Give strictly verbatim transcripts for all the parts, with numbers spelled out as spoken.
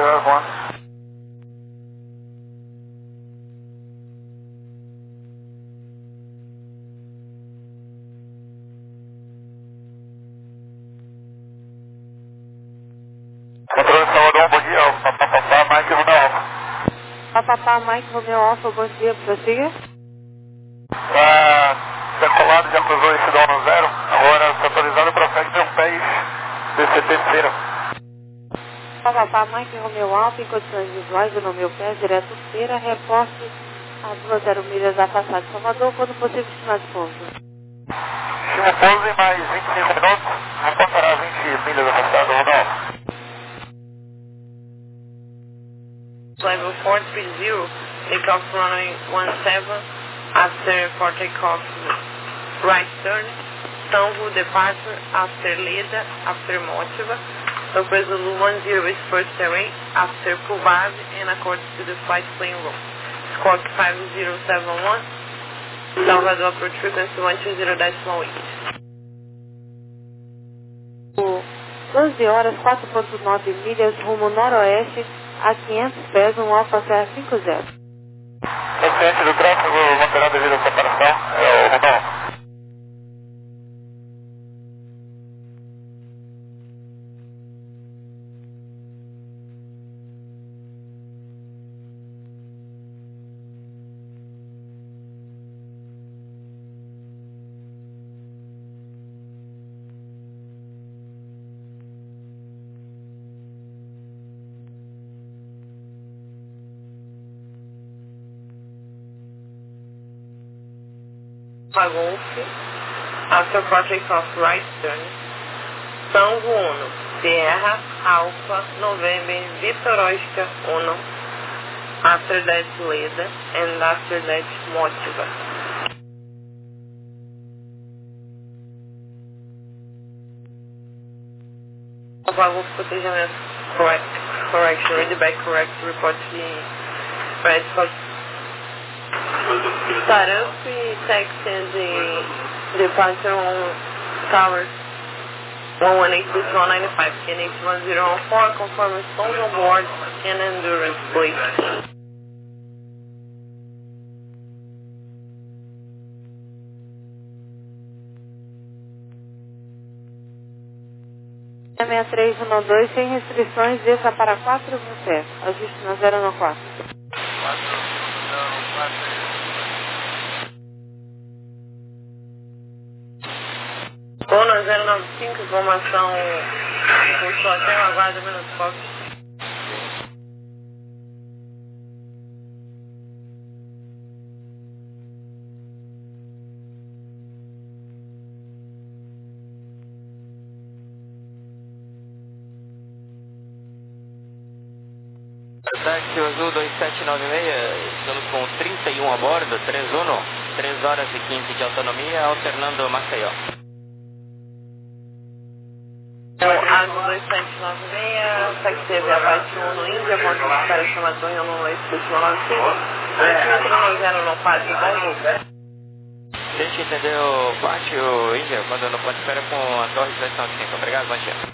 have one. Controle Salvador, bom dia. Papapá, Mike Romeo Alfa. Papapá, Mike Romeo Alfa, bom dia, prossiga. Está decolado, já cruzou esse dom no zero. Agora está autorizado para frente de um pés D C T terceira. Papapá, Mike Romeo Alfa, em condições visuais, no meu pé, direto feira, reporte a duas zero milhas da passagem de Salvador, quando possível, estimar de pouso. Estima pouso em mais vinte e cinco minutos, reportará vinte milhas afastado, Romeo. Level four three zero, takeoff runway one seven, after for takeoff, right turn, Tango departure, after Leda, after Motiva, Surprise Zulu one zero is first terrain, after Pubab, and according to the flight plane route. Squawk five zero seven one, Salvador approach frequency one two zero point eight. doze horas, quatro ponto nove milhas, rumo noroeste, a quinhentos pés, um Alfa Serra cinco zero. Paciente do tráfego manterá devido à separação, é o Romeo. Golf, after for takeoff right turn, Tango one, Sierra, Alpha, November, Victor Oscar one, after that Leda, and after that Motiva. Golf protejamento, correct, correction, read back correct, report the red spot. Tarampi, taxi and departure on tower one one eight six one nine five, K N H one zero one four, confirm stones on board and endurance, please. seis três um dois, sem restrições, desça para quatro mil pés, ajuste na zero nove quatro. Kona zero nove cinco, informação curso hotel, aguarda menos foco. Táxi Azul dois sete nove seis, estamos com trinta e um a bordo, três um, três horas e quinze de autonomia, alternando Maceió. Azul dois sete nove seis, táxi Via Parte um no Índia, ponto de espera chama Tonho no oito seis nove cinco, altimetria zero nove quatro, bom. Deixa eu entender o pátio Índia, quando no ponto de espera com a torre dois nove cinco. Obrigado, bom dia.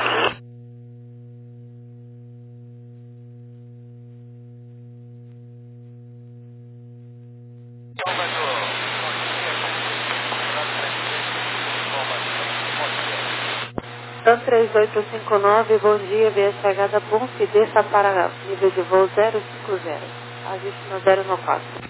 TAM três oito cinco nove, bom dia, via chegada bom que desça para nível de voo zero cinco zero, ajuste na zero nove quatro.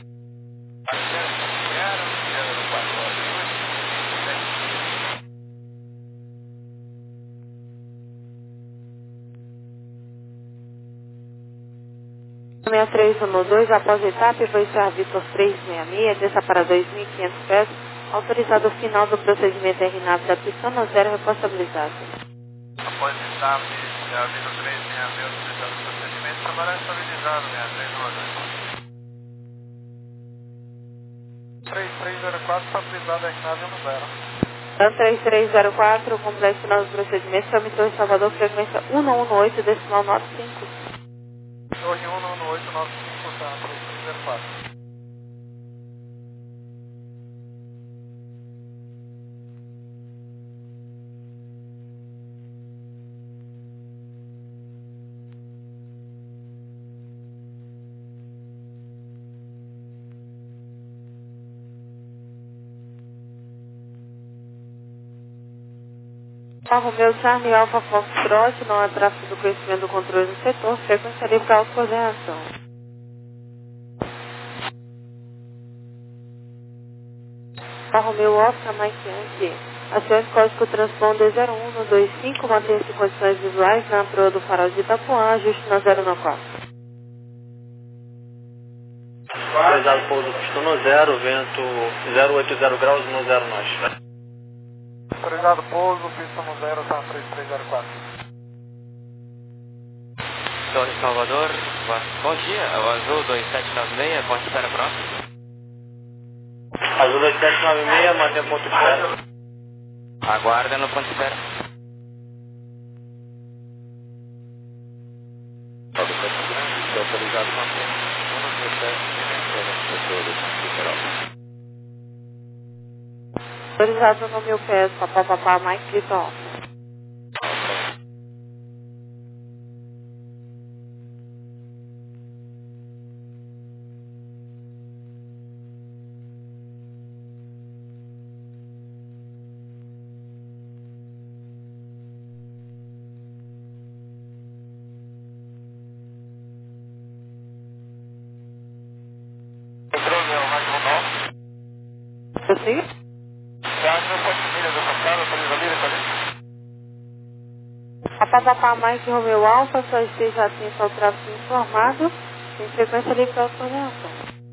seis três um dois, após a etapa, vou encerrar Vitor trezentos e sessenta e seis, desça para dois mil e quinhentos pés, autorizado o final do procedimento R nave da pista no zero, responsabilizado. Após etapa, já Vitor trezentos e sessenta e seis, autorizado o procedimento, trabalhar estabilizado, seis três um dois. três três zero quatro, estabilizado R nave no zero. TAM três três zero quatro, completo final do procedimento, Torre Salvador, frequência um um oito, decimal nove cinco. Torre um um oito nove cinco, tá, três três zero quatro. Romeu Charlie Alfa Foxtrot, não há tráfego do conhecimento do controle do setor, frequência livre para autocoordenação. Romeu Oscar Mike Yankee, acione código transponder zero um um dois cinco, mantenha-se em condições visuais na proa do farol de Itapuã, ajuste na zero nove quatro. Autorizado pouso pistão no zero, vento zero oito zero graus no zero nós. Autorizado pouso, pista no zero, tá três três zero quatro. Torre Salvador, bom dia, é o Azul dois sete nove seis, ponte de espera próximo. Azul dois sete nove seis, mantém ponto de espera. Aguarda no ponto de espera. Autorizado mantém. Autorizado no meu pés, papapá, Mike Cliton. Prossiga. Papapá, Mike Romeu Alfa, só esteja atento ao tráfego informado, em frequência livre para autocoordenação.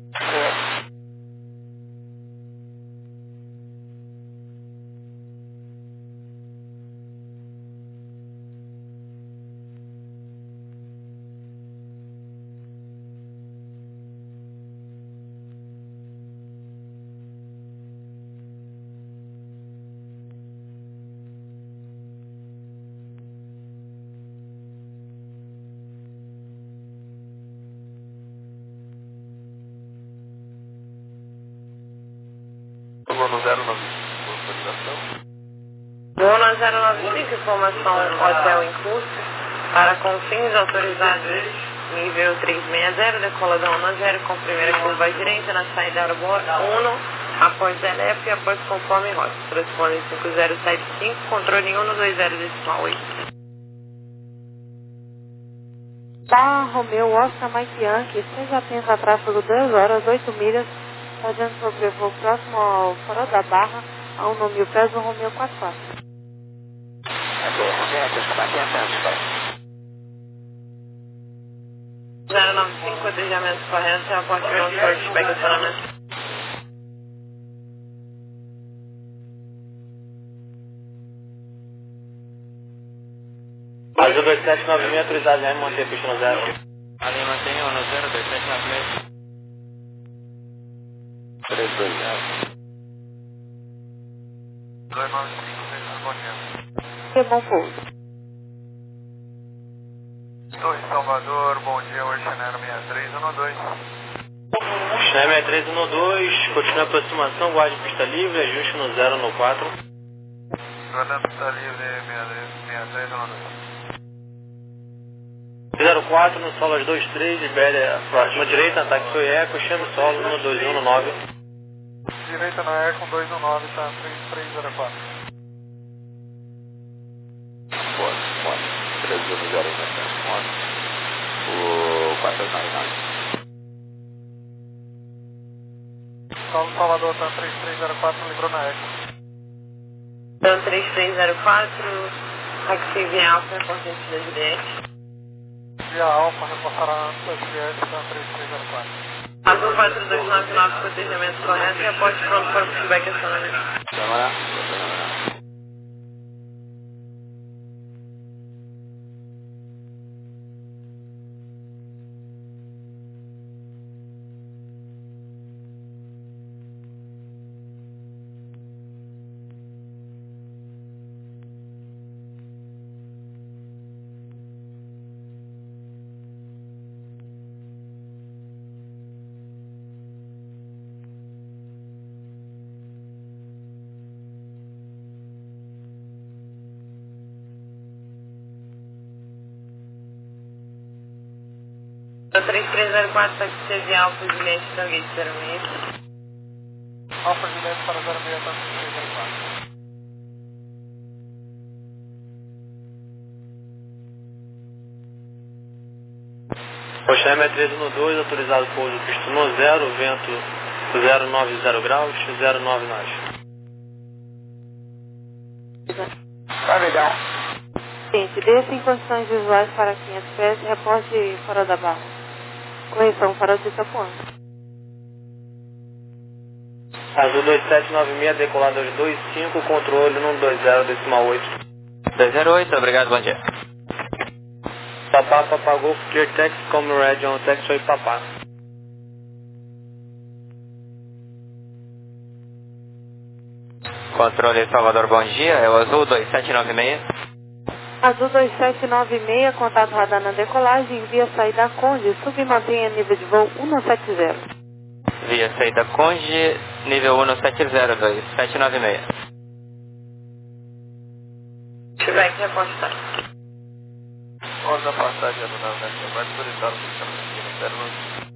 No zero nove autorização. Bono zero nove cinco, informação hotel em curso, para confins autorizados nível trezentos e sessenta, decoladão um zero com primeira curva à direita na saída aeroporto um, após Zelep e após conforme rota. Transpone cinco zero sete cinco, controle um dois zero decimal oito. Barra Romeu Oscar Mike Yankee, esteja atento a tráfego duas horas, oito milhas, fazendo sobrevoo próximo ao farol da Barra, a um mil pés do Romeu quatro quatro. zero nove cinco, cotejamento correto, aporte controle de estacionamento. Azul dois sete nove seis, autorizado já em manter pista no zero. Ali mantenha no zero dois sete nove seis. três dois zero. dois nove cinco, respondendo. Que bom pouso. Torre Salvador, bom dia, Oceanero sessenta e três um dois. Oceanero sessenta e três um dois, continua a aproximação, guarde pista livre, ajuste no zero no quatro. Guardando pista livre, sessenta e três um dois. zero quatro no solo às dois três, libere próxima direita, ataque foi eco, chame solo no dois um nove. Direita na Eco dois um nove, tá três três zero quatro. Boa, boa. três um zero um, o quatro nove nove. Solo Salvador, tá três três zero quatro, livrou na Eco. Então três três zero quatro, taxi via alfa, reportante da Juliette. Via Alfa, reportará antes da Juliette, tá três três zero quatro. Azul quatro dois nove nove, cotejamento correto e aporte pronto para o feedback acionamento. Câmara. três três zero quatro, taxi via alfa, Juliette, Tanguete zero seis. Alfa Juliette para zero seis, tá três três zero quatro. Oxalá treze no dois, autorizado pouso pista no zero, vento zero nove zero graus, zero nove nós. Tá legal. Gente, desça em condições visuais para quinhentos pés e reporte fora da barra. Correção, farol de Itapuã. Azul dois sete nove seis, decolador dois cinco, controle no dois zero decimal oito. dois zero oito, obrigado, bom dia. Papá, Papá Golf, clear taxi, comrade on taxi, oi Papá. Controle Salvador, bom dia, é o Azul dois sete nove seis. Azul dois sete nove seis, contato radar na decolagem, via saída Conde, sub e mantenha nível de voo cento e setenta. Via saída Conde, nível cento e setenta, dois sete nove seis. Quebec, reportar. Vamos a passagem do navegante, vai autorizar o sistema aqui no zero nove.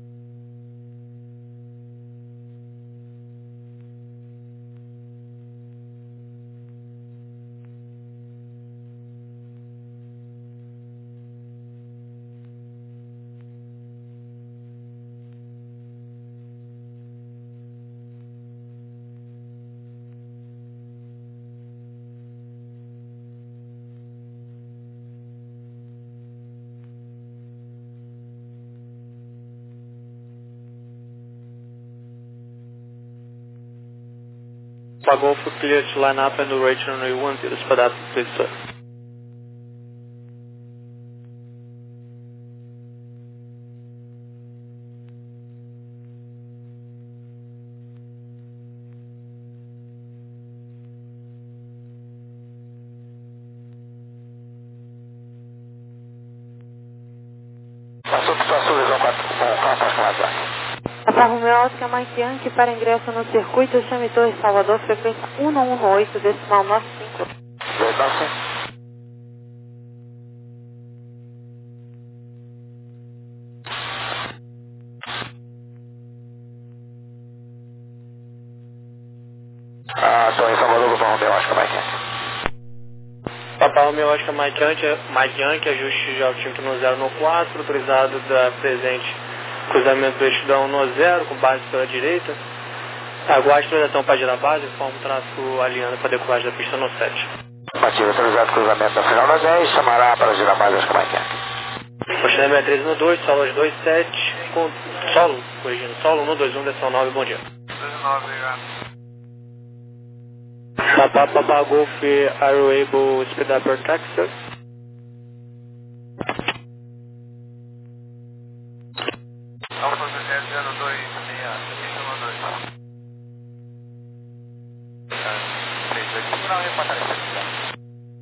Pagou for clear to line up and rate runway one zero, sped up, please sir. Passou por sua visão com a passagem. Papa Romeo Oscar Mike Yankee para ingresso no circuito, chame Torre Salvador, frequência cento e dezoito, decimal noventa e cinco. dois nove cinco. Ah, Torre Salvador, Papa Romeo Oscar Mike Yankee. Papa Romeo Oscar Mike Yankee, Mike Yankee, ajuste de altímetro no zero no quatro, autorizado da presente. Cruzamento do eixo da um no zero, com base pela direita. Aguarde autorização para girar a base, forma o tráfego aliando para decolagem da pista no sete. Batido, autorizado cruzamento da final no dez, chamará para girar a base, acho que vai quer. Oxalá sessenta e três no dois, solo dois sete, com solo, corrigindo, solo um dois um, decimal nove, bom dia. dois nove, obrigado. Papa, Papa Golf, are you able to speed up your taxi, sir? Alfa zero dois seis, zero dois. Não, eu passarei para você.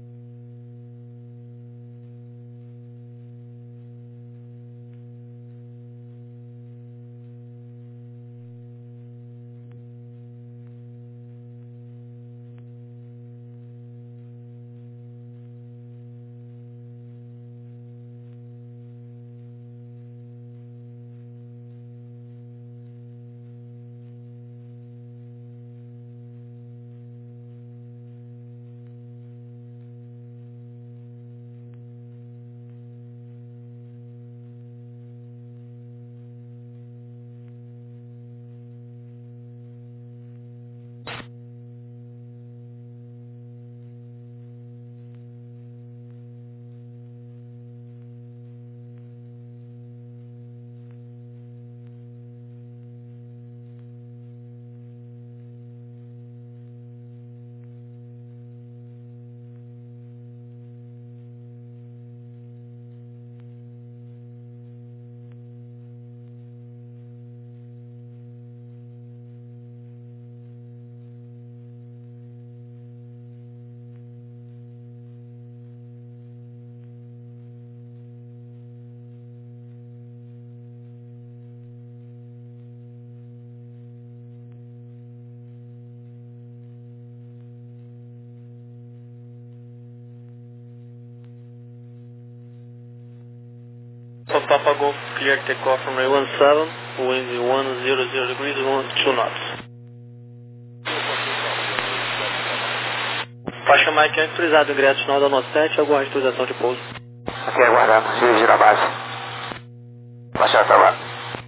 Papa Golf, clear takeoff from runway one seven, wind one hundred degrees, two knots. Faixa Mike Yankee, autorizado, ingresso final da nossa sete, aguarde autorização de pouso. Aqui aguardando, se gira a base. Baixar, tá lá.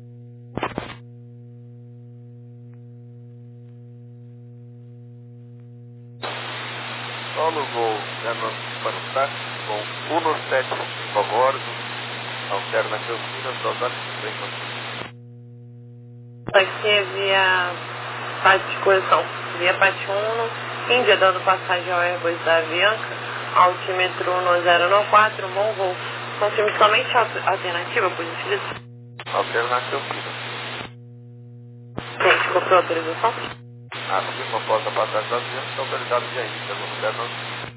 Solo voo dando para o táxi, voo um sete cinco a bordo, alterna Campinas, duas horas e cinquenta minutos. Aqui via parte de correção, via parte um, Índia dando passagem ao Airbus da Avianca, altímetro um zero nove quatro, bom voo. Confirme somente a alternativa, por gentileza. Alternativa Campinas. Gente, comprou a autorização? Ah, no mesmo após a passagem do avião, está autorizado de aí, pelo lugar não.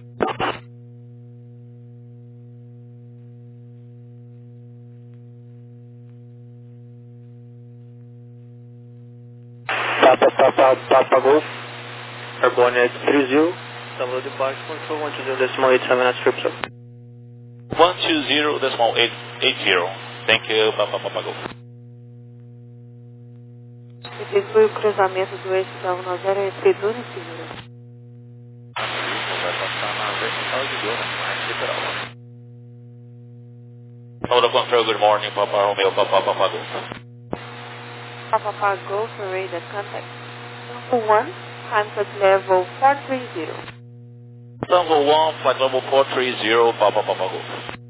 Papa, Papa, Papa Golf, Airborne at three zero, Double departure control one two zero decimal eight seven at strip sub. one two zero decimal eight eight zero. Thank you, Papa, Papa Golf. Efetue o cruzamento do eixo da um zero entre Duna e Figueira. Vai passar na vertical de Duna, mais literal. Hold up control, good morning, Papa Romeo, Papa, Papa Golf. Papa Papa Golf radar contact. Tango one, contact level four three zero. Tango one, flight level four three zero, Papa, Papa Golf.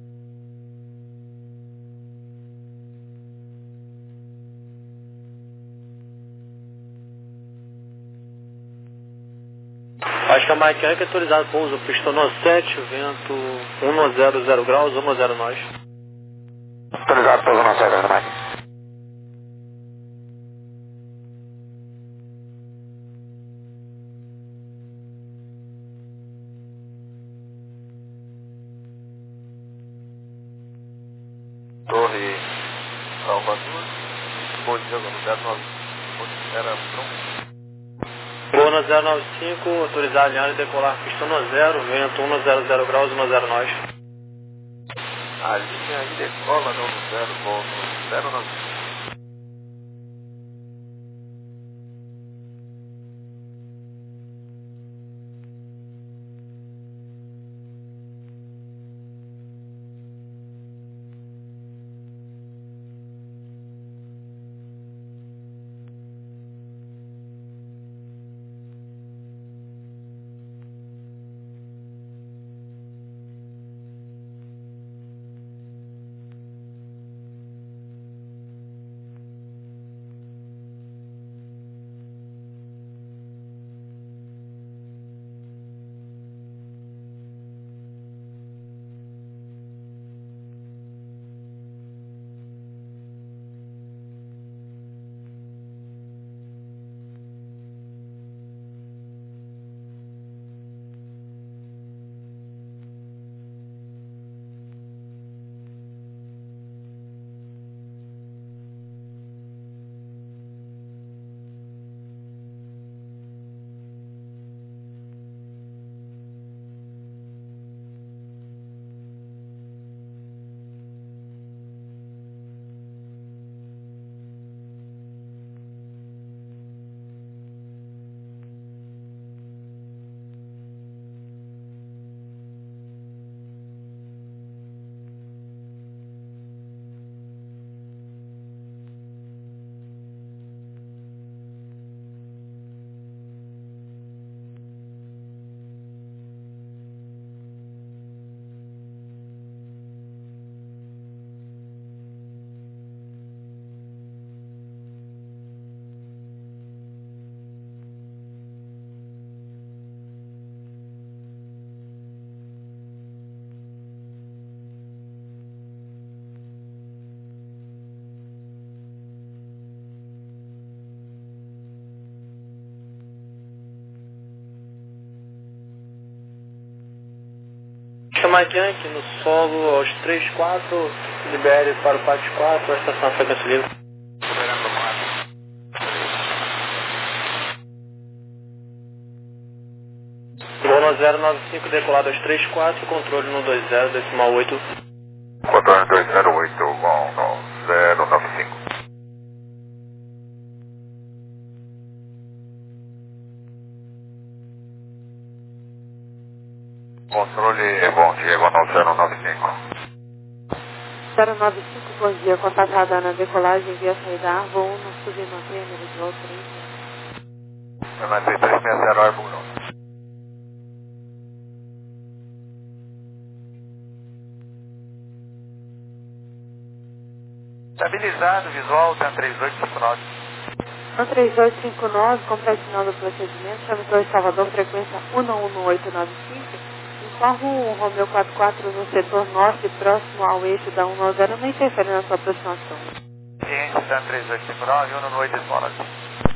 Acho que a Mike Yankee é autorizado pouso pistão sete, vento um zero zero graus, um zero nós. Autorizado pouso um zero zero nós. Torre Salvador, Bom dia, zero nove, era pronto. Boa zero nove cinco, autorizado alinhar e decolar pistão zero, vento um zero zero graus, um zero nós. A linha aí decola no zero, bom, no zero nove. Mike Yankee no solo aos três quatro, libere para o Pátio quatro, a estação frequência livre. Liberando quatro. Voo zero nove cinco, decolado aos três quatro, controle no dois zero, decimal oito. Controle dois zero oito, voo no zero nove cinco. Controle, bom, Diego, no zero nove cinco. zero nove cinco, bom dia. Contatada na decolagem via saída Arvo um, no submanter, nível de voo três. Manter três seis zero, Arvo um. Estabilizado, visual, tem três oito cinco nove. um três oito cinco nove, complete final do procedimento, chame Torre Salvador, frequência um um oito nove cinco. Informa o Romeu quatro quatro no setor norte, próximo ao eixo da um nove zero, não interfere na sua aproximação. Ciência, está três oito cinco nove, um oito nove.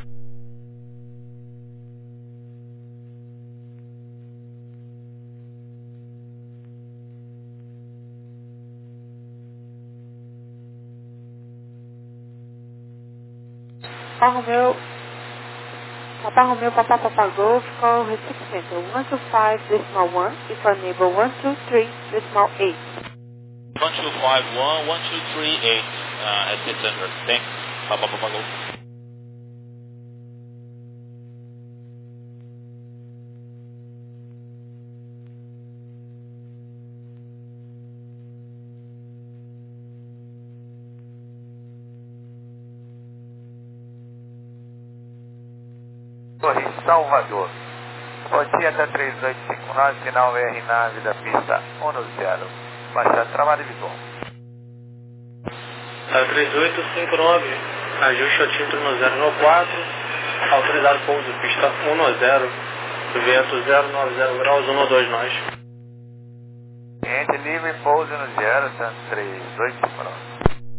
Papa Romeu, Papa Romeu, Papa Papa Golf, call Recife Center, one two five decimal one, if unable, one two three decimal eight. one two five one, one two three eight, uh, at the center. Thanks, Papa Papa Golf. Torre Salvador. Rotinha até três oito cinco nove, sinal R nave da pista um zero. Baixado, travado e visual. três oito cinco nove, ajuste altímetro no zero nove quatro, autorizado pouso, pista um zero, vento zero nove zero graus, um dois nós. Cliente livre, pouso no zero, três oito cinco nove.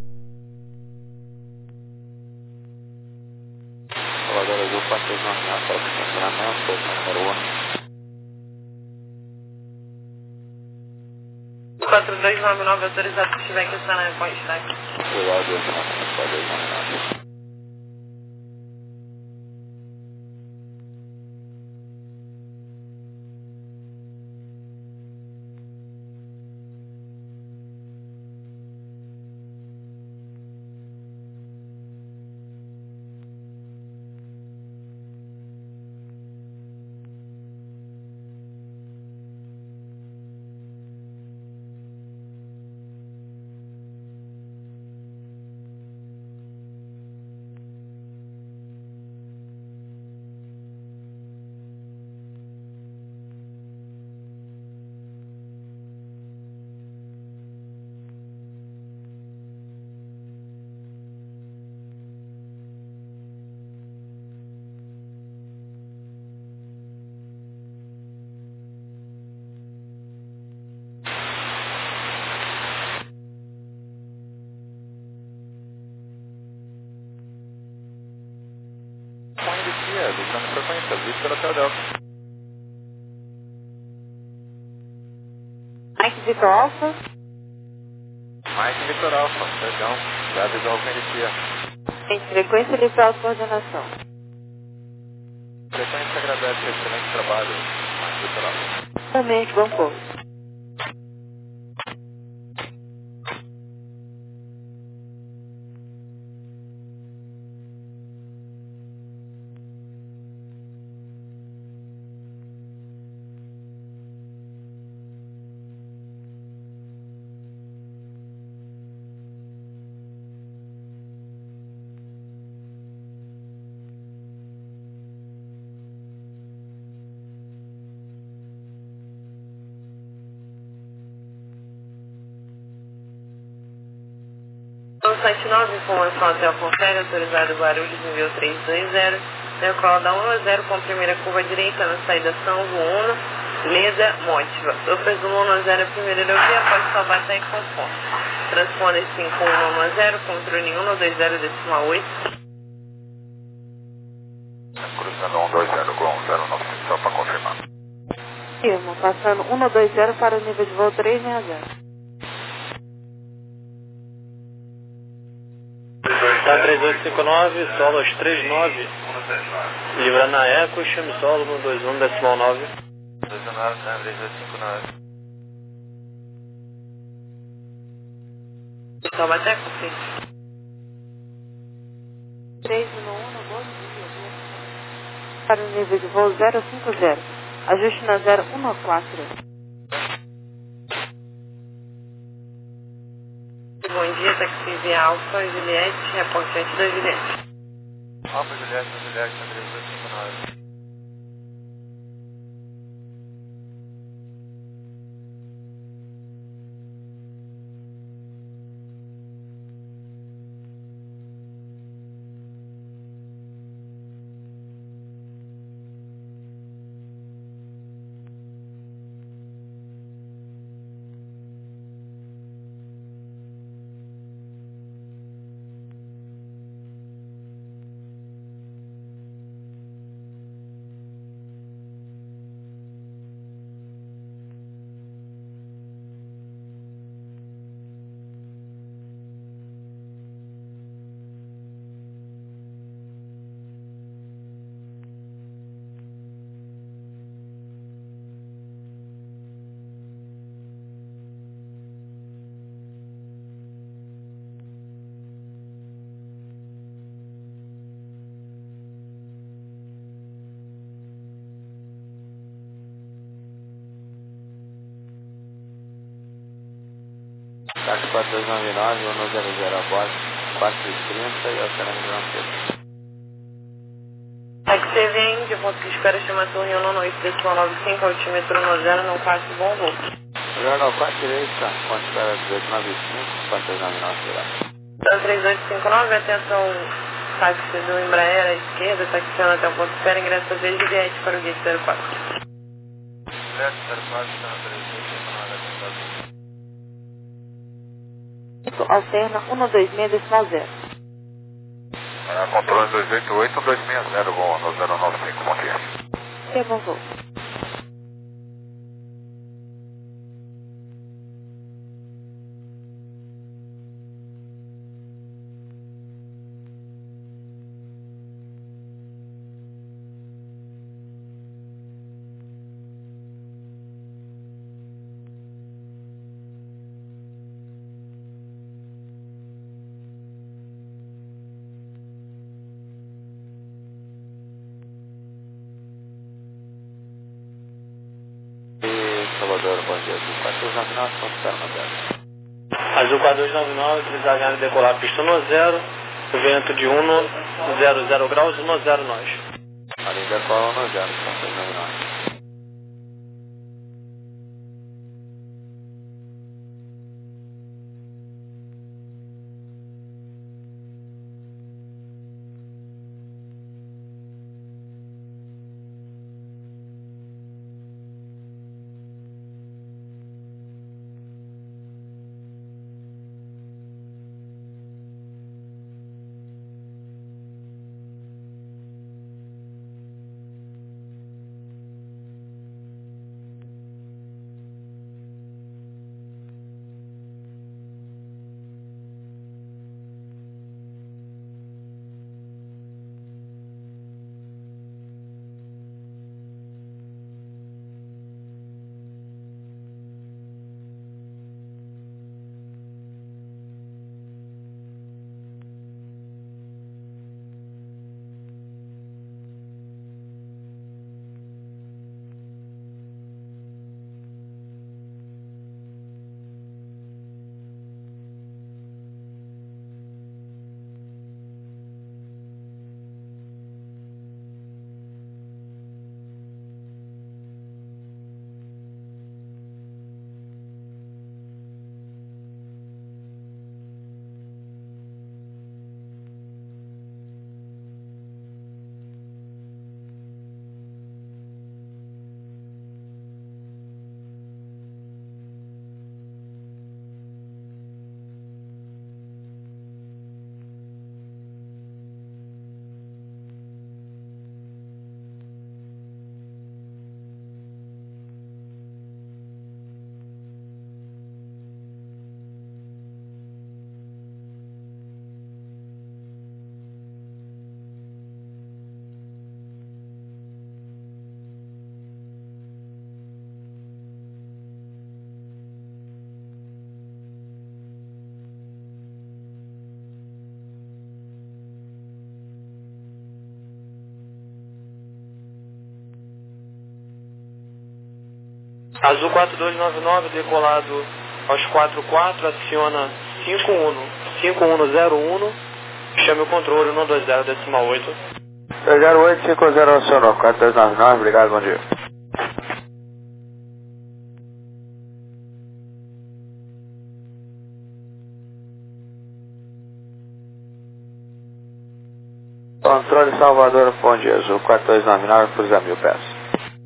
Salvador Azul, quatro nove, para o estacionamento, posição número um. quatro dois nove nove, autorizado se estiver aqui, está na pode estar aqui. Obrigado, quatro dois nove nove. Buscando frequência, visto pela Teodel. Mike Vitor Alfa. Mike Vitor Alfa, perdão, já visual com inicia. Em frequência de coordenação. Frequência agradece o excelente trabalho, Mike Vitor Alfa. Realmente, bom pouso. sete nove, informação até o confere, autorizado Guarulhos, enviou três dois zero, decola da um a zero com a primeira curva direita na saída São João, Leda, Mótiva. Eu presumo um a zero, primeira aerovia, pode salvar até em conforto. Transponder cinco um a zero, controle um dois zero decimal oito. Cruzando um dois zero com um zero nove, só para confirmar. Firma, passando um dois zero para o nível de voo três seis zero. Tá três oito cinco nove, solo aos três nove, livrando a Eco, chame solo um dois um decimal nove. dois nove, três oito cinco nove. Salva até confirma. três um um, bom dia. Para o nível de voo zero cinco zero. Ajuste na zero um quatro. bom dia, taxi via Alfa, Juliette, reporte antes da Juliette. Alfa, Juliette, Juliette, três dois cinco nove. Táxi quatro dois nove nove, um zero zero a bordo, quatro trinta e alterando de Pedro. Taxi V M, de ponto de espera, estimação Rio noite, decimal nove cinco, altímetro um zero, não quatro, bom voo. Jornal quatro direita, ponto de espera dezoito nove cinco, quatro dois nove nove, será. três oito cinco nove, atenção, táxi do Embraer à esquerda, taxiando até o ponto de espera, ingresso V Juliette para o gate zero quatro. Juliette, zero quatro, três dois cinco nove, atendado. Alterna um dois seis decimal zero. Ah, controle dois oito oito, dois seis zero, voo no zero nove cinco, bom dia. Que bom voo. Salvador, bom dia, azul quatro dois nove nove, ponto zero zero. Azul quatro dois nove nove, utilizar a de decolar pista um zero, vento de um zero zero graus, um zero nós. Ali decola um zero, ponto dois nove nove. Azul quatro dois nove nove, decolado aos quatro quatro, aciona cinco um cinco um zero um, chame o controle um dois zero decimal oito. zero oito cinco zero acionou, quatro dois nove nove, obrigado, bom dia. Controle Salvador, bom dia, Azul, quatro dois nove nove, cruza mil pés.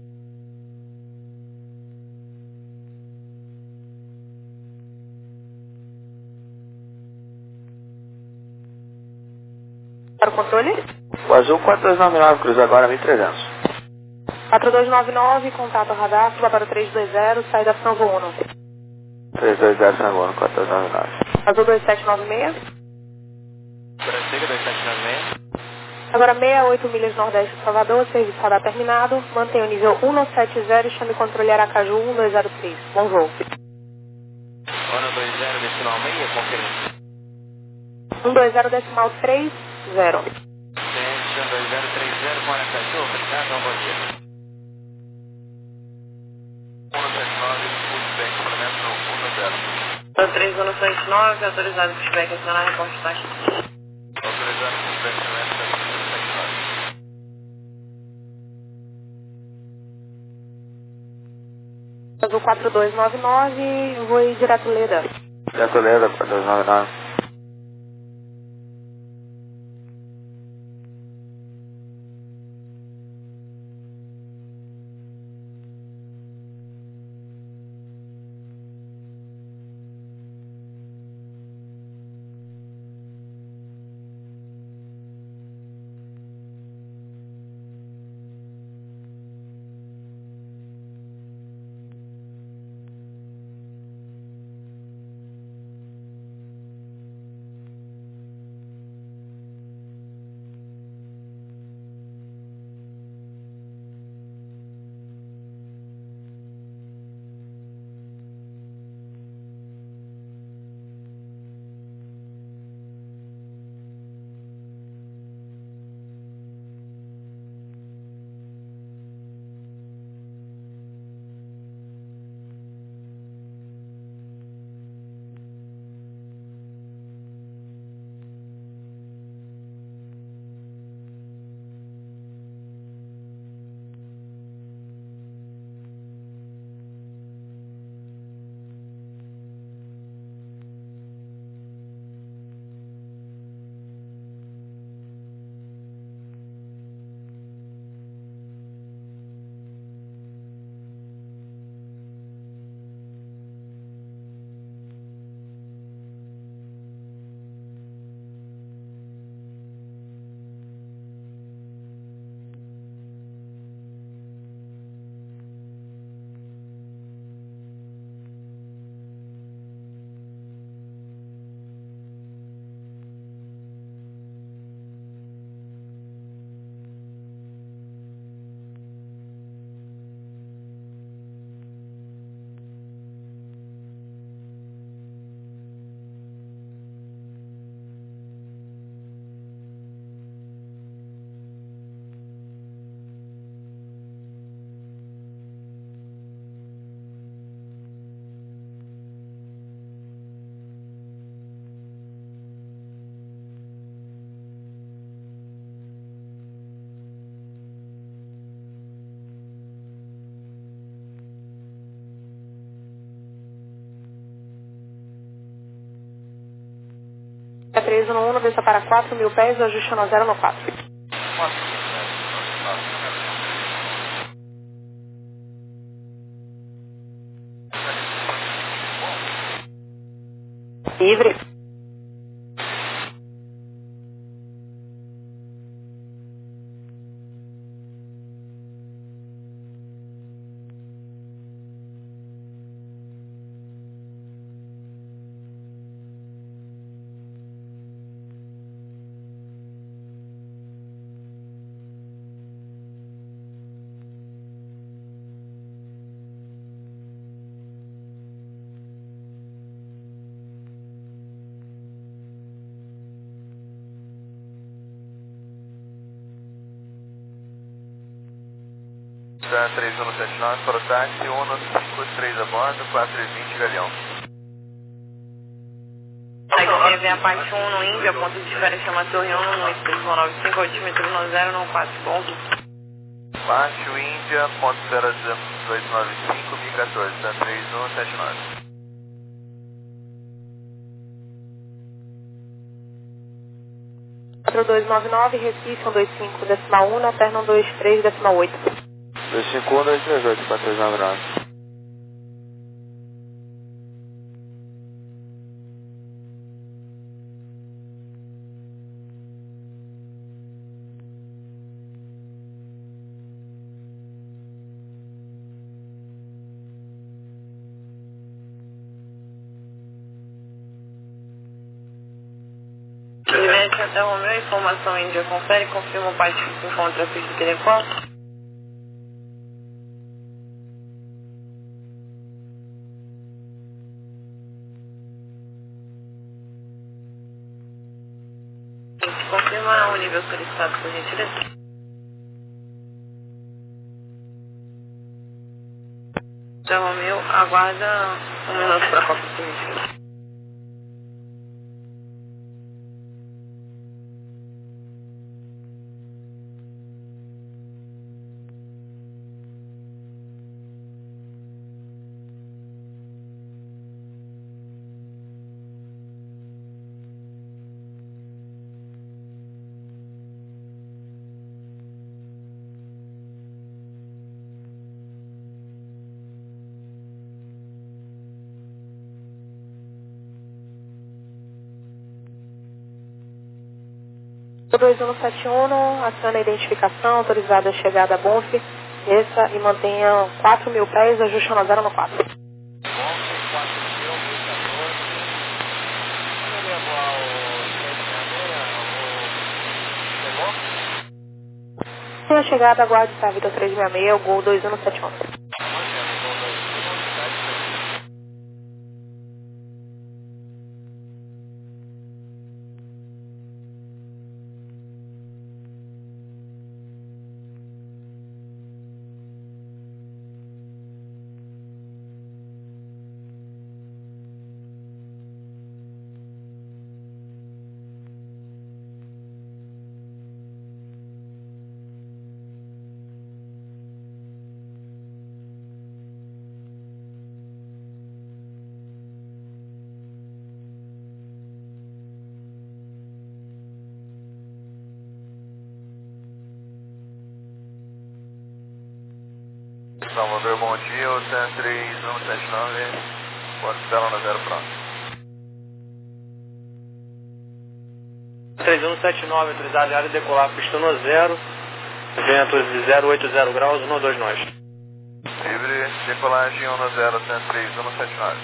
Para o controle? O Azul quatro dois nove nove, cruza agora mil e trezentos. quatro dois nove nove, contato radar, suba para o três dois zero, saída Sanvo um. três dois zero, Sangono, quatro dois nove nove. Azul dois sete nove seis. Brasileira dois sete nove seis. Agora sessenta e oito milhas nordeste de Salvador, serviço radar terminado. Mantenha o nível um sete zero e chame controle Aracaju um dois zero três. Bom voo. um dois zero decimal seis, confirma. um dois zero decimal três zero. um dois zero três zero com Aracaju, obrigado, bom dia. um sete nove, feedback, complemento um zero. três um sete nove, autorizado feedback aqui na reportagem. Autorizado feedback, complemento um sete nove. Azul quatro dois nove nove, vou ir direto Leda. Direto Leda, quatro dois nove nove. três um um, desça para quatro mil pés, ajuste no zero no quatro. Livre. três um sete nove para o táxi, um cinco três a bordo, quatro vinte Galeão. Aqui vem a parte um no Índia, ponto de diferença chama Torre um no oito, decimal nove cinco, altímetro no zero no quatro, bom? Parte Índia, ponto zero oito nove cinco, mil e quatorze, tá três um sete nove. quatro dois nove nove, Recife, um dois cinco, decimal um, na perna um dois três, decimal oito. dois cinco um, dois três oito, quatro dois nove nove. Silvestre até Romeu, informação Índia, confere, confirma o parte que se encontra a pista Telecom. Confirma o nível solicitado, por gentileza. Até Romeu, aguarda um minuto para a Copa, por gentileza. dois um sete um, aciona a identificação, autorizada a chegada a Bonf, desça e mantenha quatro mil pés, ajuste na zero no quatro. Bonf, quatro mil, mil e quatorze. Vamos levar o três seis seis, chegou? Tem a chegada, aguarde, tá, Vitor três seis seis, o Gol dois um sete um. Salvador, bom dia, o T A três um sete nove, pode estar no zero pronto. três um sete nove, autorizado a área decolar, pista no zero, vento de zero oito zero graus, um dois nós. Livre, decolagem um no zero, T A três um sete nove.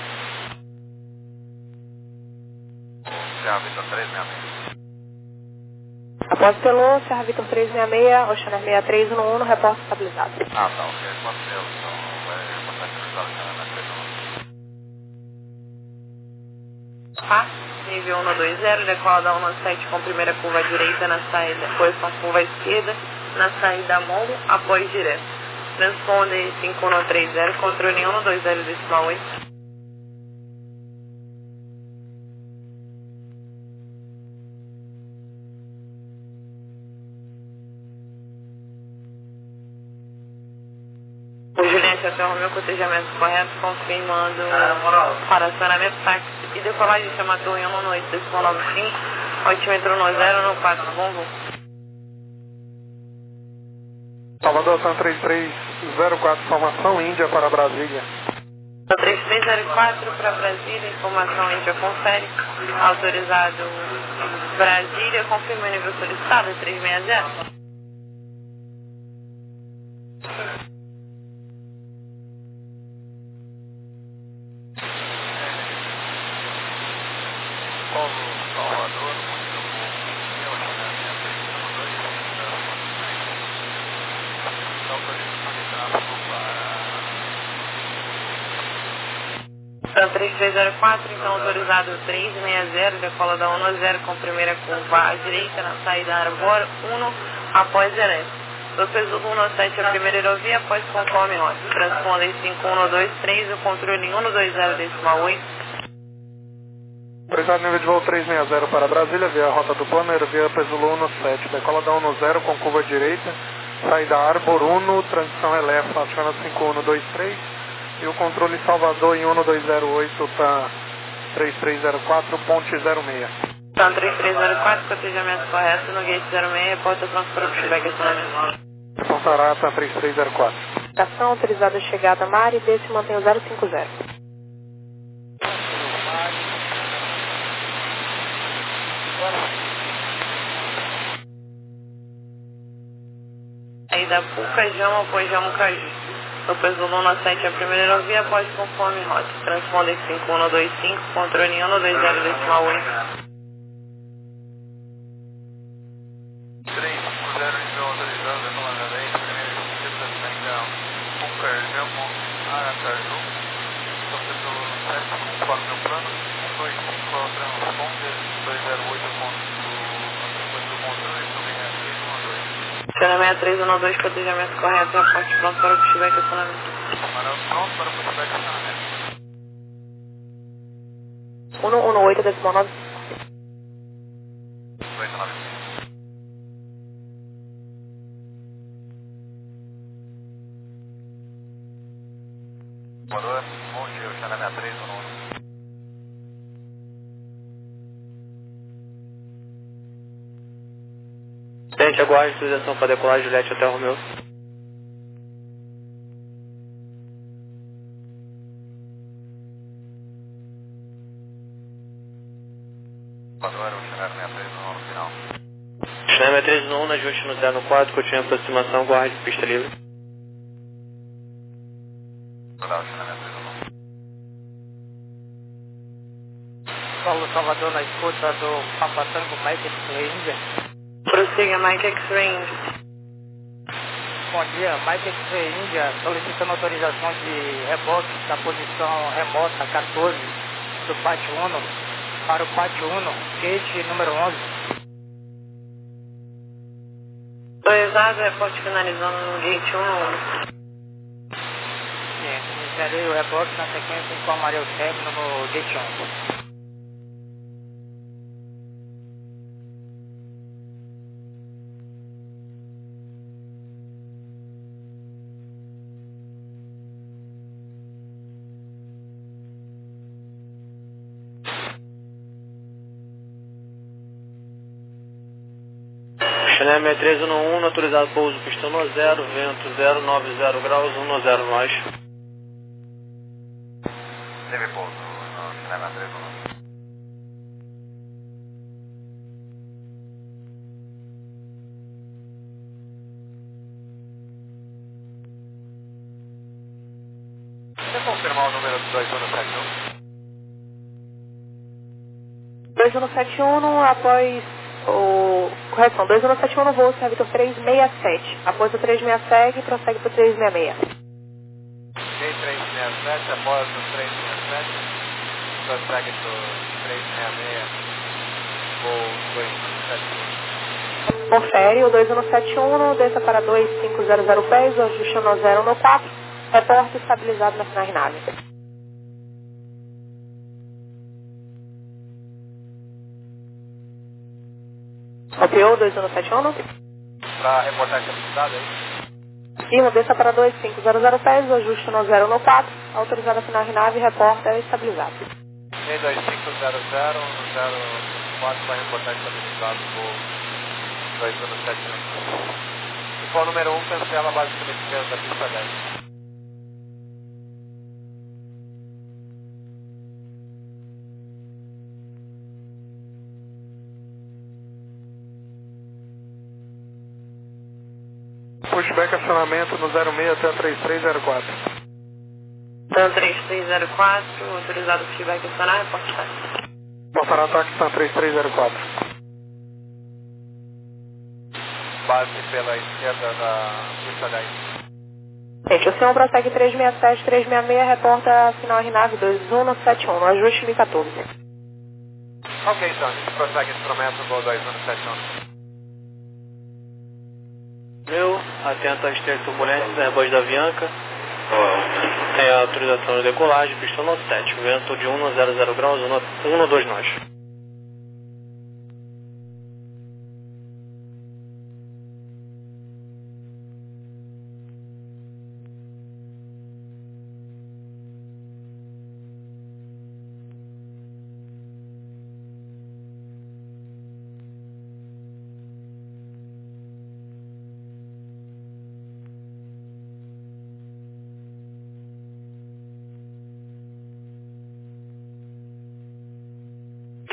Serra Vitor três seis seis. Após pelo, Serra Vitor três seis seis, Oceaner sessenta e três um um, reporte estabilizado. Ah, tá, ok, quanto deu, então vai botar aqui no zero na três um. Ah, nível um dois zero, decola da um sete com primeira curva direita na saída, depois com curva esquerda na saída mole, após direto. Transponder cinco um três zero, controle um dois zero decimal oito. O Juliette até o meu cotejamento correto, confirmando para acionamento táxi e decolagem chama Torre um no oito, decimal nove cinco, altímetro no zero no quatro, bom voo. Salvador, São três três zero quatro, formação Índia para Brasília. três três zero quatro para Brasília, informação Índia confere, autorizado Brasília, confirma o nível solicitado, três seis zero. três três zero quatro, então autorizado três seis zero, decola da um zero com primeira curva à direita na saída Arbor um, após Elétrico. Depois do um sete a primeira aerovia, após conforme ordem. Transpondem cinco um dois três, o controle um dois zero decimal oito. Autorizado nível de voo trezentos e sessenta para Brasília, via rota do planner, via peso Zulu sete. Decola da um zero com curva direita, saída Arbor um, transição Elefa, aciona cinco um dois três. E o controle Salvador em um dois zero oito está três três zero quatro, ponte zero seis. Então, três três zero quatro, cotejamento correto no gate zero seis, porta transfer para o feedback acionamento. Reportará, está três três zero quatro. Estação autorizada a chegada Mari, desse mantém o zero cinco zero. Aí da Puca, Jama, após Jama, Caju. No peso Luna sete, a primeira aerovia, após conforme rota. Transponder cinco um dois cinco, controle um dois zero decimal oito. três cinco zero, nível autorizado, decoladamente, primeiro circuito, então, Puca, Jama, Aracaju. No peso Luna sete, conforme o plano, um dois cinco, transponder, dois zero oito, ponto do controle, sobre a três um dois. Acionamento três um dois, cotejamento correto, reporte pronto para o feedback acionamento. Manoel pronto para o feedback acionamento. um um oito, decimal nove. oito nove. Manoel, bom dia, acionamento três um um. Tente, aguarde autorização para decolar Juliette até Romeu. Quando era o Chanel sessenta e três no final? Chanel sessenta e três no um, ajuste no zero quatro, continua aproximação, guarde pista livre. Quando era o Chanel sessenta e três no um? Paulo Salvador na escuta do Papa Tango Mike X-Ray India. Prossiga, Mike X-Ray India. Bom dia, Mike X-Ray India solicitando autorização de reboque da posição remota quatorze do pátio um para o pátio um, gate número onze. Autorizado, reporte finalizando no gate um. Sim, iniciarei o reboque na sequência informarei o término no gate um. Chanel sessenta e três no um, autorizado pouso pistão no zero, vento zero nove zero graus, um zero nós. Teve pouso no Chanel sessenta e três no um. Você confirmar o número do dois um sete um? dois um sete um após o... Correção, dois um sete um no voo, servidor três seis sete. Após o três seis segue, prossegue para o três seis seis. três três seis sete, após o três seis sete, prossegue para o três seis seis, voo dois um sete um. Confere o dois um sete um, desça para dois cinco zero zero pés, ajuste no zero no quatro, reporte estabilizado na final nave. Copiou dois um sete um? Para reportar estabilizado aí? Firma, desça para dois cinco zero zero pés, ajuste no zero no quatro, autorizada a final nave, reporta estabilizado. seis dois cinco zero zero, zero quatro para reportar estabilizado, voo dois um sete um. Se for o número um, cancela a base de esquerda da pista dez. Pushback acionamento no zero seis até três três zero quatro. Então, três três zero quatro, autorizado o feedback acionar, reportar. Portará ataque está três três zero quatro. Base pela esquerda da pista dez. Gente, o senhor prossegue três seis sete, três seis seis, reporta final R nave dois um sete um, no ajuste mil e quatorze. Ok, então, a gente prossegue instrumento voo dois um sete um. Meu, atento às ter turbulências, na voz da Avianca. Tem a autorização de decolagem, pistão no sete, vento de um zero zero graus, um dois nós.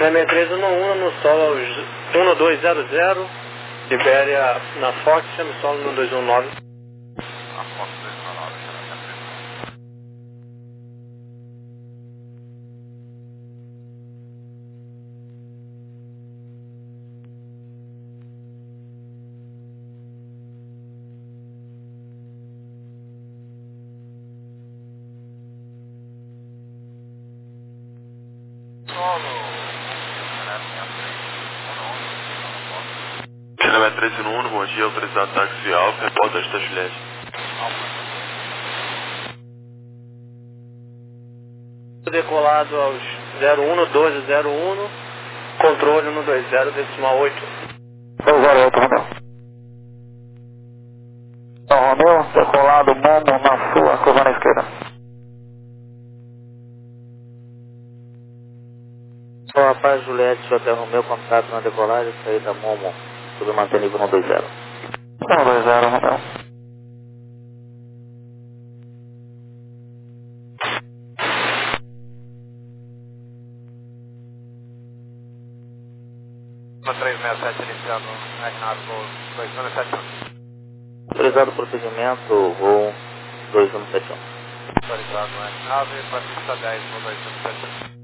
Clemente três um um no solo um dois zero zero, Ibéria na Fox, no solo um dois um nove. A Fox dois um nove, Clemente três um um, bom dia, autorizado táxi Alfa, repórter da Juliette. Decolado aos zero um doze zero um, controle um dois zero, decimal oito. zero oito, Romeu. Então, Romeu, decolado Momo na sua, curva na esquerda. Só a paz Juliette, Hotel Romeu, contato na decolagem, saída Momo, tudo mantém nível um dois zero. um dois zero, Romeu. três seis sete iniciando, Reginaldo, voo dois um sete um. Autorizado o procedimento, voo dois um sete um. Autorizado, Reginaldo, para pista dez, voo dois um sete um.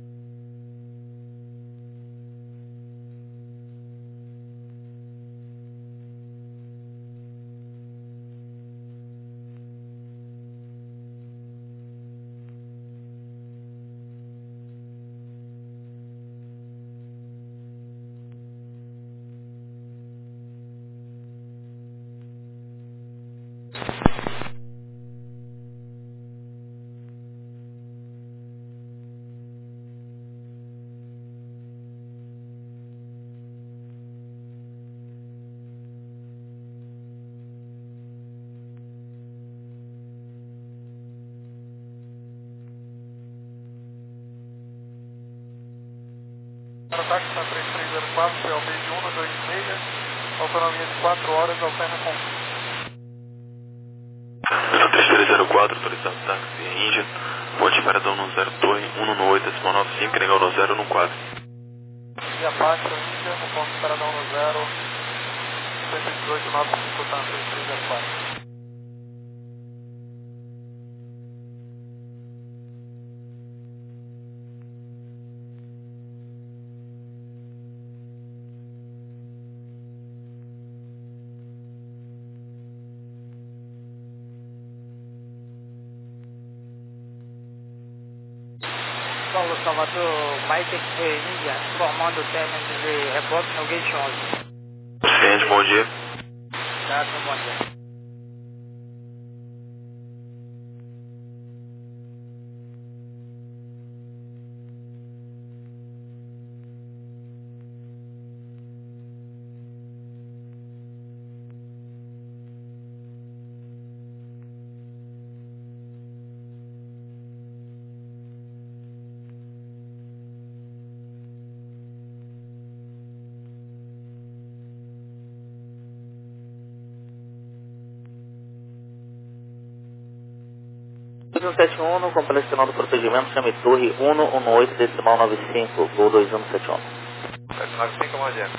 Táxi na três três zero quatro, P L B de um dois seis, autonomia de quatro horas, alterna com... três três zero quatro, autorizado táxi Índia, ponte paradão no zero torre, um oito, decimal nove cinco, legal no zero um quatro. E abaixo, Índia, no ponto paradão no zero, cento e dezoito, nove cinco, tá, três três zero quatro. Paulo Salvador, Mike Índia, formando o término de reboque no gate onze. Ciente, bom dia. Tá, bom dia. um sete um, no complexo final do procedimento, chame torre um um oito, decimal nove cinco, voo dois um sete um. sete nove cinco, bom dia.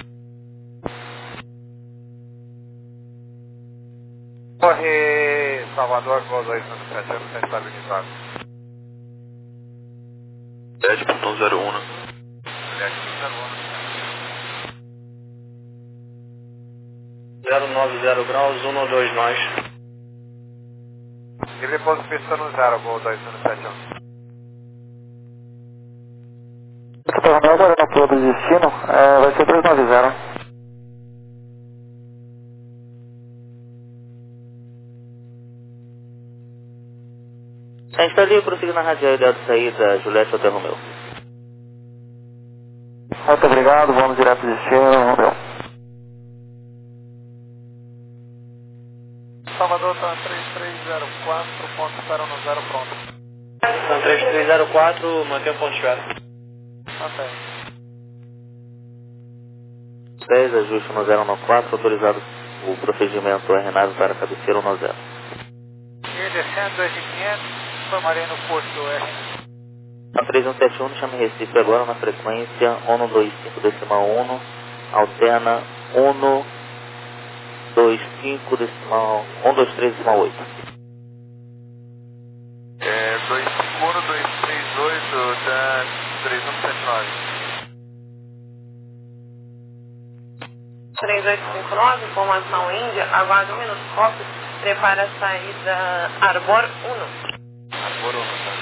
Torre Salvador, voo dois um sete um, sem estabilizado. sete ponto zero um. zero nove zero graus, um dois nós. E depois pista no zero, voo dois um sete um. Romeu, agora na prova do destino, é, vai ser três nove zero. A gente está ali prosseguindo na radial ideal de saída, Juliette Hotel Romeu. Muito obrigado, vamos direto do destino, Romeu. Salvador está três três zero quatro, ponto espera no zero, pronto. Então, três três zero quatro, mantém o ponto espera. Mantém. dez, ajuste no zero um quatro, autorizado o procedimento R nove para cabeceira um zero. E descendo dois mil e quinhentos, tomarei no posto R. A três um sete um, chame Recife agora na frequência um dois cinco decimal um, alterna um dois cinco decimal, um dois três decimal oito. É, dois cinco um, dois três oito, da três um sete nove. três oito cinco nove, informação Índia, aguarda um minuto, cópia, prepara a saída Arbor um. Arbor um, tá?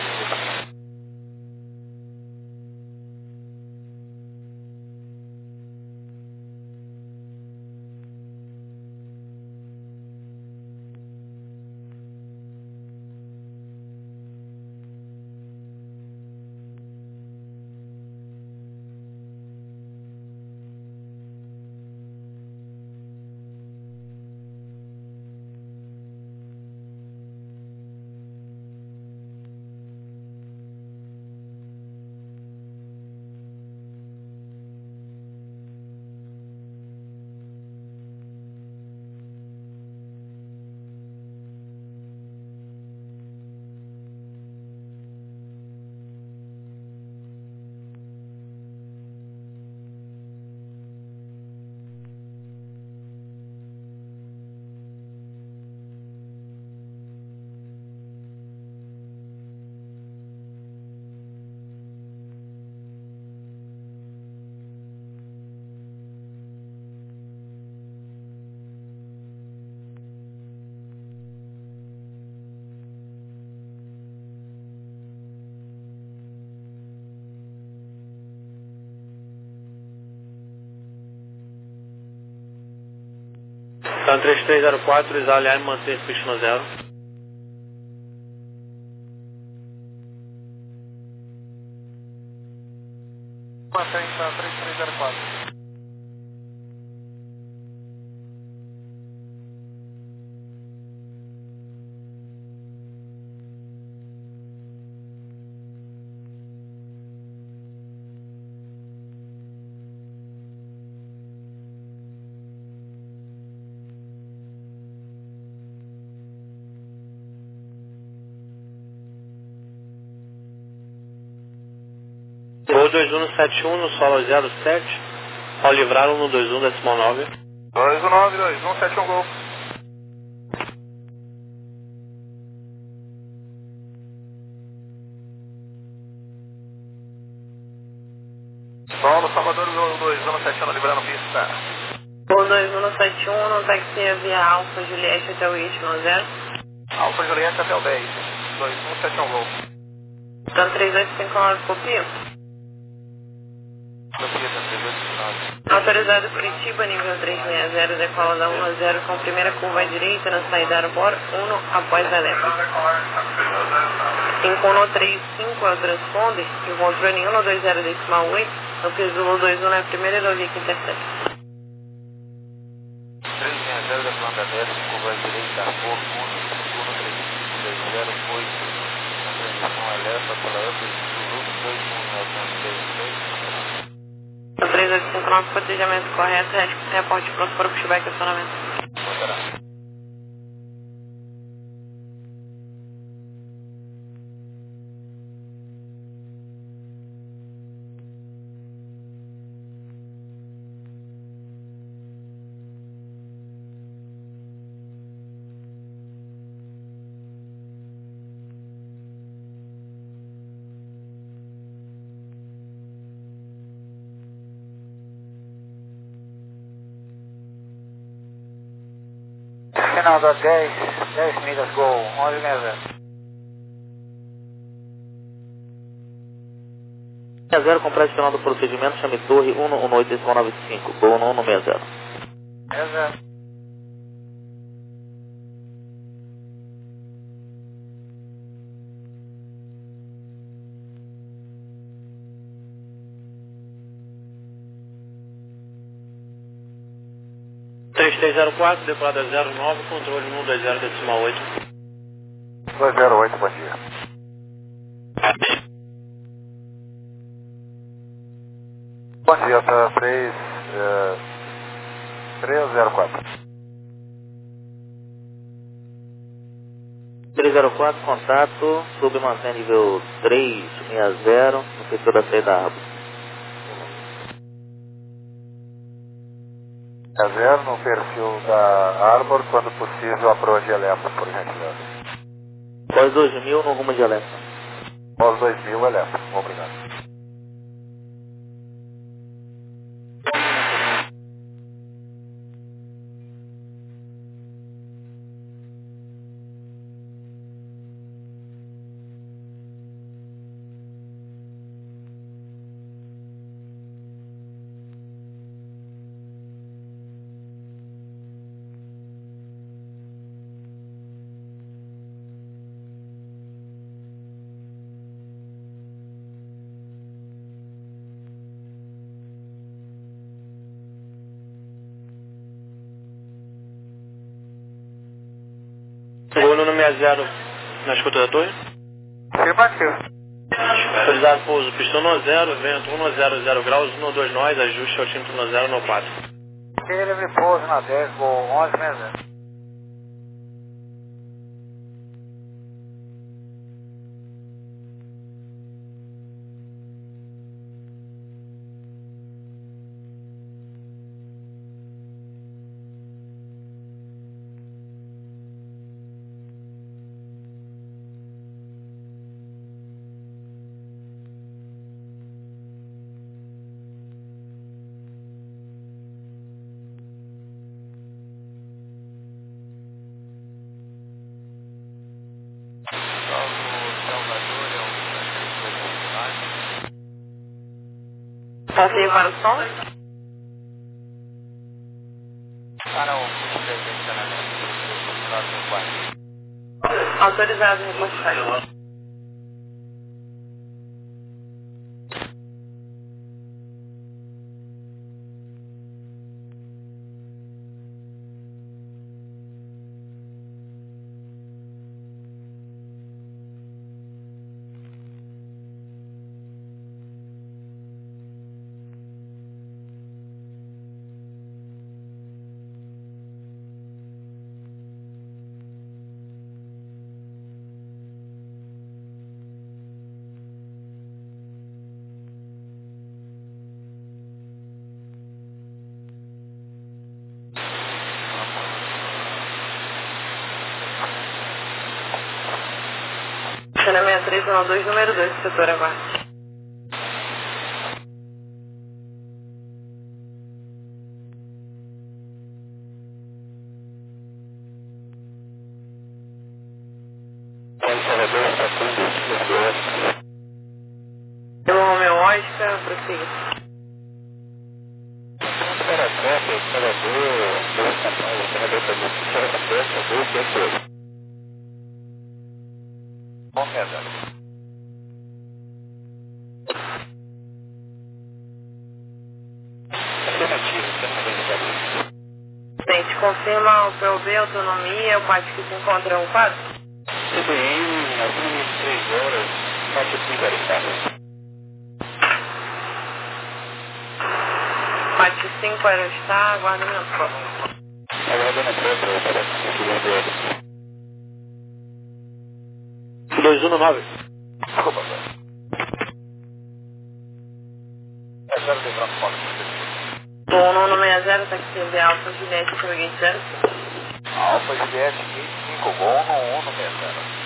Então três três zero quatro, exaliar e manter esse peixe no zero. Mantém, tá, três três zero quatro. Gol dois um sete um no solo zero sete, ao livrar um no dois um decimal nove. dois um nove, dois um sete um, gol. Solo, Salvador, dois um sete um, livrando pista. Gol dois um sete um, no taxi via Alfa Juliette até o istmo zero. Alfa Juliette até o dez, dois um sete um, gol. Então três oito cinco nove, copia. Autorizado Curitiba, nível trezentos e sessenta, decola da um a zero com primeira curva à direita na saída Arbor um após a Lepa. cinco um três cinco é o transponder, encontrou em um dois zero decimal oito, no Piso dois um na primeira aerovia que intercepta. três seis zero da planta dez, curva à direita, Arbor um, segundo três cinco dois zero oito, na transição a Lepa pela Upper Zulu dois um nove três três. três oito cinco nove, protejamento correto, reporte pronto para o pushback e acionamento. Final da dez, dez milhas, gol, onze sessenta. zero, complete final do procedimento, chame torre um um oito decimal nove cinco, gol um um seis zero. Exato. três três zero quatro, decolada zero nove, controle um dois zero decimal oito. dois zero oito, bom dia. Bom dia, tá três zero quatro. três zero quatro, contato, sub mantém nível três seis zero, no setor da saída da Arbor. zero no perfil da Arbor, quando possível, approach de Elefa, por gentileza. Pós dois mil no rumo de Elefa. Pós dois mil, Elefa. Obrigado. Uno sessenta zero na escuta da torre. Afirmativo. Autorizado pouso, pistão no zero, vento um zero zero graus, um dois nós, ajuste altímetro no zero no quatro. Ele me pouso na dez, voo onze sessenta zero. Passeio para o som? Para o posicionamento do próximo quarto. Autorizado, reportagem. Estacionamento três um dois, número dois, setor aguarde. Pelo Romeo Oscar, prossiga. Espera certo, operador, dois capazes, operador também, espera certo, dois, dois, dois. Bom, César. Afirmativo, afirmativo. Gente, confirma o P O B, autonomia, o pátio que se encontra no quadro? C B N, às vinte e três horas, pátio cinco Aristarco. Pátio cinco Aristarco, aguarda um minuto, por favor. Aguardando a própria, parece que o segundo dois um nove. Desculpa, velho. É zero de transporte. Uno sessenta zero, taxi de Alfa Juliette, Foguete zero. Alfa Juliette, cinco, voo no um sessenta.